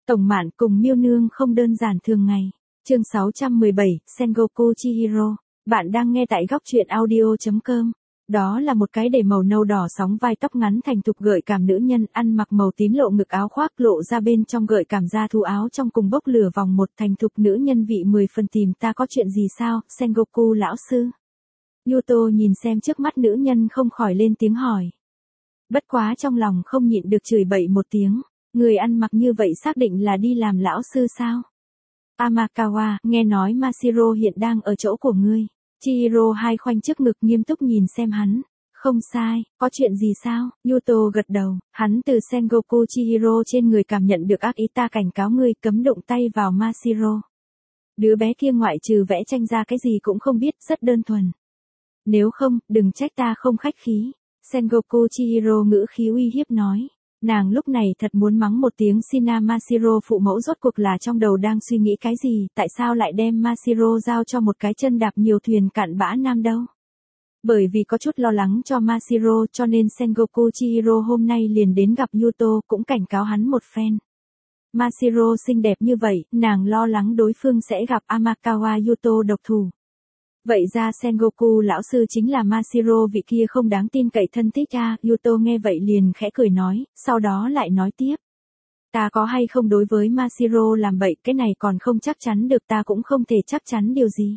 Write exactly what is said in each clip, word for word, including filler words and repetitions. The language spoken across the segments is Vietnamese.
Tổng Mạn cùng Miêu Nương không đơn giản thường ngày. Chương sáu trăm mười bảy, Sengoku Chihiro. Bạn đang nghe tại góc truyện audio chấm com. Đó là một cái để màu nâu đỏ sóng vai tóc ngắn thành thục gợi cảm nữ nhân, ăn mặc màu tím lộ ngực áo khoác lộ ra bên trong gợi cảm da thú áo trong cùng bốc lửa vòng một thành thục nữ nhân vị mười phần tìm ta có chuyện gì sao, Sengoku lão sư. Yuto nhìn xem trước mắt nữ nhân không khỏi lên tiếng hỏi. Bất quá trong lòng không nhịn được chửi bậy một tiếng, người ăn mặc như vậy xác định là đi làm lão sư sao? Amakawa, nghe nói Mashiro hiện đang ở chỗ của ngươi. Chihiro hai khoanh trước ngực nghiêm túc nhìn xem hắn. Không sai, có chuyện gì sao? Yuto gật đầu, hắn từ Sengoku Chihiro trên người cảm nhận được ác ý, ta cảnh cáo ngươi cấm động tay vào Mashiro. Đứa bé kia ngoại trừ vẽ tranh ra cái gì cũng không biết, rất đơn thuần. Nếu không, đừng trách ta không khách khí. Sengoku Chihiro ngữ khí uy hiếp nói. Nàng lúc này thật muốn mắng một tiếng Shina Mashiro phụ mẫu rốt cuộc là trong đầu đang suy nghĩ cái gì, tại sao lại đem Mashiro giao cho một cái chân đạp nhiều thuyền cạn bã nam đâu. Bởi vì có chút lo lắng cho Mashiro cho nên Sengoku Chihiro hôm nay liền đến gặp Yuto cũng cảnh cáo hắn một phen. Mashiro xinh đẹp như vậy, nàng lo lắng đối phương sẽ gặp Amakawa Yuto độc thủ. Vậy ra Sengoku lão sư chính là Mashiro vị kia không đáng tin cậy thân thích à, Yuto nghe vậy liền khẽ cười nói, sau đó lại nói tiếp. Ta có hay không đối với Mashiro làm bậy cái này còn không chắc chắn được, ta cũng không thể chắc chắn điều gì.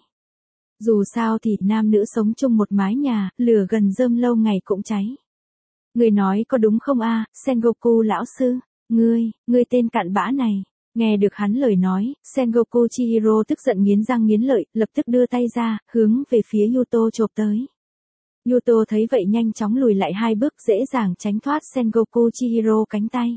Dù sao thì nam nữ sống chung một mái nhà, lửa gần rơm lâu ngày cũng cháy. Người nói có đúng không a, à, Sengoku lão sư, ngươi, ngươi tên cặn bã này. Nghe được hắn lời nói, Sengoku Chihiro tức giận nghiến răng nghiến lợi, lập tức đưa tay ra, hướng về phía Yuto chộp tới. Yuto thấy vậy nhanh chóng lùi lại hai bước dễ dàng tránh thoát Sengoku Chihiro cánh tay.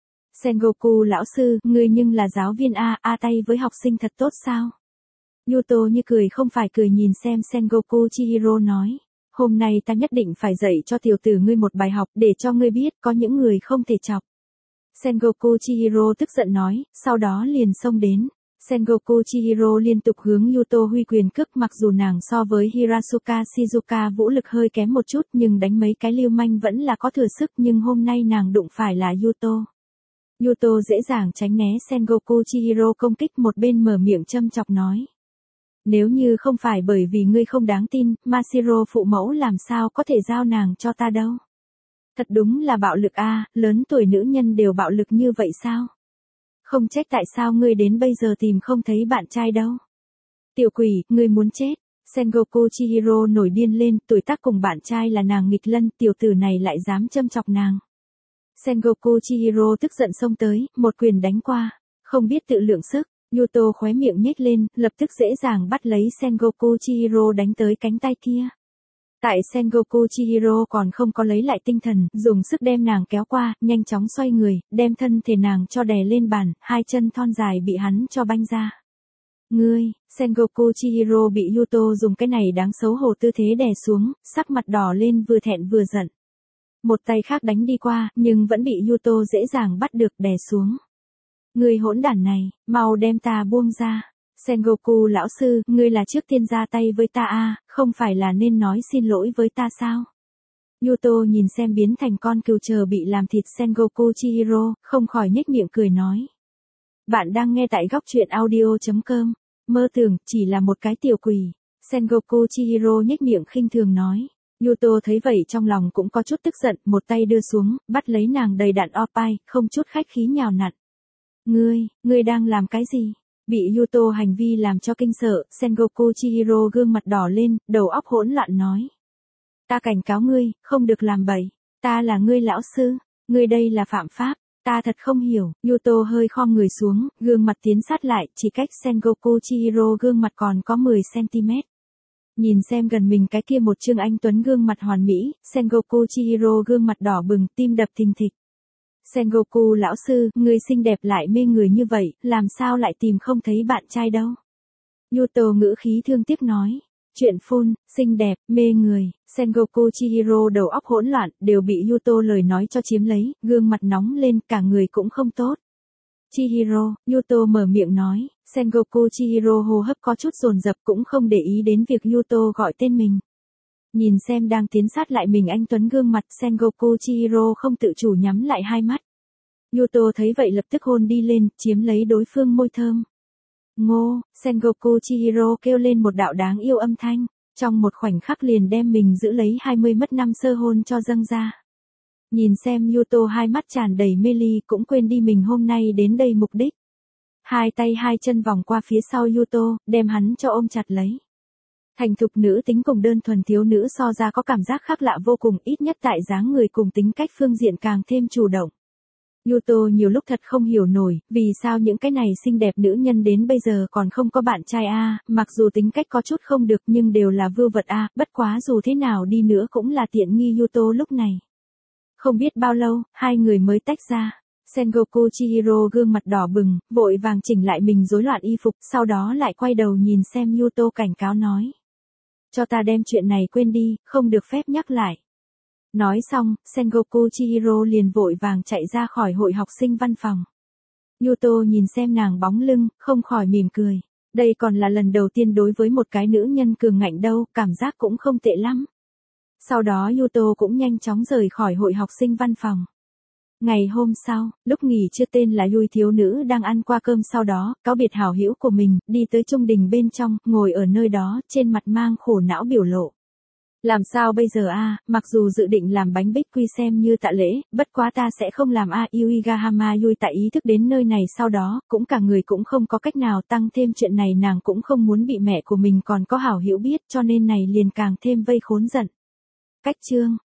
Sengoku lão sư, ngươi nhưng là giáo viên A, A tay với học sinh thật tốt sao? Yuto như cười không phải cười nhìn xem Sengoku Chihiro nói. Hôm nay ta nhất định phải dạy cho tiểu tử ngươi một bài học để cho ngươi biết có những người không thể chọc. Sengoku Chihiro tức giận nói, sau đó liền xông đến. Sengoku Chihiro liên tục hướng Yuto huy quyền cước, mặc dù nàng so với Hirasuka Shizuka vũ lực hơi kém một chút nhưng đánh mấy cái lưu manh vẫn là có thừa sức, nhưng hôm nay nàng đụng phải là Yuto. Yuto dễ dàng tránh né Sengoku Chihiro công kích, một bên mở miệng châm chọc nói. Nếu như không phải bởi vì ngươi không đáng tin, Mashiro phụ mẫu làm sao có thể giao nàng cho ta đâu. Thật đúng là bạo lực a, à, lớn tuổi nữ nhân đều bạo lực như vậy sao? Không trách tại sao ngươi đến bây giờ tìm không thấy bạn trai đâu. Tiểu quỷ, ngươi muốn chết. Sengoku Chihiro nổi điên lên, tuổi tác cùng bạn trai là nàng nghịch lân, tiểu tử này lại dám châm chọc nàng. Sengoku Chihiro tức giận xông tới, một quyền đánh qua, không biết tự lượng sức. Yuto khóe miệng nhếch lên, lập tức dễ dàng bắt lấy Sengoku Chihiro đánh tới cánh tay kia. Tại Sengoku Chihiro còn không có lấy lại tinh thần, dùng sức đem nàng kéo qua, nhanh chóng xoay người, đem thân thể nàng cho đè lên bàn, hai chân thon dài bị hắn cho banh ra. Ngươi, Sengoku Chihiro bị Yuto dùng cái này đáng xấu hổ tư thế đè xuống, sắc mặt đỏ lên vừa thẹn vừa giận. Một tay khác đánh đi qua, nhưng vẫn bị Yuto dễ dàng bắt được đè xuống. Ngươi hỗn đản này, mau đem ta buông ra. Sengoku lão sư, ngươi là trước tiên ra tay với ta a, không phải là nên nói xin lỗi với ta sao? Yuto nhìn xem biến thành con cừu chờ bị làm thịt Sengoku Chihiro, không khỏi nhếch miệng cười nói. Bạn đang nghe tại góc truyện audio chấm com, mơ tưởng chỉ là một cái tiểu quỷ. Sengoku Chihiro nhếch miệng khinh thường nói. Yuto thấy vậy trong lòng cũng có chút tức giận, một tay đưa xuống, bắt lấy nàng đầy đặn opai, không chút khách khí nhào nặn. Ngươi, ngươi đang làm cái gì? Bị Yuto hành vi làm cho kinh sợ, Sengoku Chihiro gương mặt đỏ lên, đầu óc hỗn loạn nói. Ta cảnh cáo ngươi, không được làm bậy, ta là ngươi lão sư, ngươi đây là phạm pháp, ta thật không hiểu. Yuto hơi khom người xuống, gương mặt tiến sát lại, chỉ cách Sengoku Chihiro gương mặt còn có mười xăng-ti-mét. Nhìn xem gần mình cái kia một trương anh tuấn gương mặt hoàn mỹ, Sengoku Chihiro gương mặt đỏ bừng, tim đập thình thịch. Sengoku lão sư, người xinh đẹp lại mê người như vậy, làm sao lại tìm không thấy bạn trai đâu? Yuto ngữ khí thương tiếc nói. Chuyện phun, xinh đẹp, mê người, Sengoku Chihiro đầu óc hỗn loạn, đều bị Yuto lời nói cho chiếm lấy, gương mặt nóng lên, cả người cũng không tốt. Chihiro, Yuto mở miệng nói, Sengoku Chihiro hô hấp có chút dồn dập cũng không để ý đến việc Yuto gọi tên mình. Nhìn xem đang tiến sát lại mình anh tuấn gương mặt, Sengoku Chihiro không tự chủ nhắm lại hai mắt. Yuto thấy vậy lập tức hôn đi lên, chiếm lấy đối phương môi thơm. Ngô, Sengoku Chihiro kêu lên một đạo đáng yêu âm thanh, trong một khoảnh khắc liền đem mình giữ lấy hai mươi mất năm sơ hôn cho dâng ra. Nhìn xem Yuto hai mắt tràn đầy mê ly cũng quên đi mình hôm nay đến đây mục đích. Hai tay hai chân vòng qua phía sau Yuto, đem hắn cho ôm chặt lấy. Thành thục nữ tính cùng đơn thuần thiếu nữ so ra có cảm giác khác lạ vô cùng, ít nhất tại dáng người cùng tính cách phương diện càng thêm chủ động. Yuto nhiều lúc thật không hiểu nổi, vì sao những cái này xinh đẹp nữ nhân đến bây giờ còn không có bạn trai a, mặc dù tính cách có chút không được nhưng đều là vưu vật a, bất quá dù thế nào đi nữa cũng là tiện nghi Yuto lúc này. Không biết bao lâu, hai người mới tách ra. Sengoku Chihiro gương mặt đỏ bừng, vội vàng chỉnh lại mình rối loạn y phục, sau đó lại quay đầu nhìn xem Yuto cảnh cáo nói. Cho ta đem chuyện này quên đi, không được phép nhắc lại. Nói xong, Sengoku Chihiro liền vội vàng chạy ra khỏi hội học sinh văn phòng. Yuto nhìn xem nàng bóng lưng, không khỏi mỉm cười. Đây còn là lần đầu tiên đối với một cái nữ nhân cường ngạnh đâu, cảm giác cũng không tệ lắm. Sau đó Yuto cũng nhanh chóng rời khỏi hội học sinh văn phòng. Ngày hôm sau, lúc nghỉ trưa tên là Yui thiếu nữ đang ăn qua cơm sau đó, cáo biệt hảo hữu của mình, đi tới trung đình bên trong, ngồi ở nơi đó, trên mặt mang khổ não biểu lộ. Làm sao bây giờ a, mặc dù dự định làm bánh bích quy xem như tạ lễ, bất quá ta sẽ không làm a. Yuigahama Yui tại ý thức đến nơi này sau đó, cũng cả người cũng không có cách nào, tăng thêm chuyện này nàng cũng không muốn bị mẹ của mình còn có hảo hữu biết, cho nên này liền càng thêm vây khốn giận. Cách chương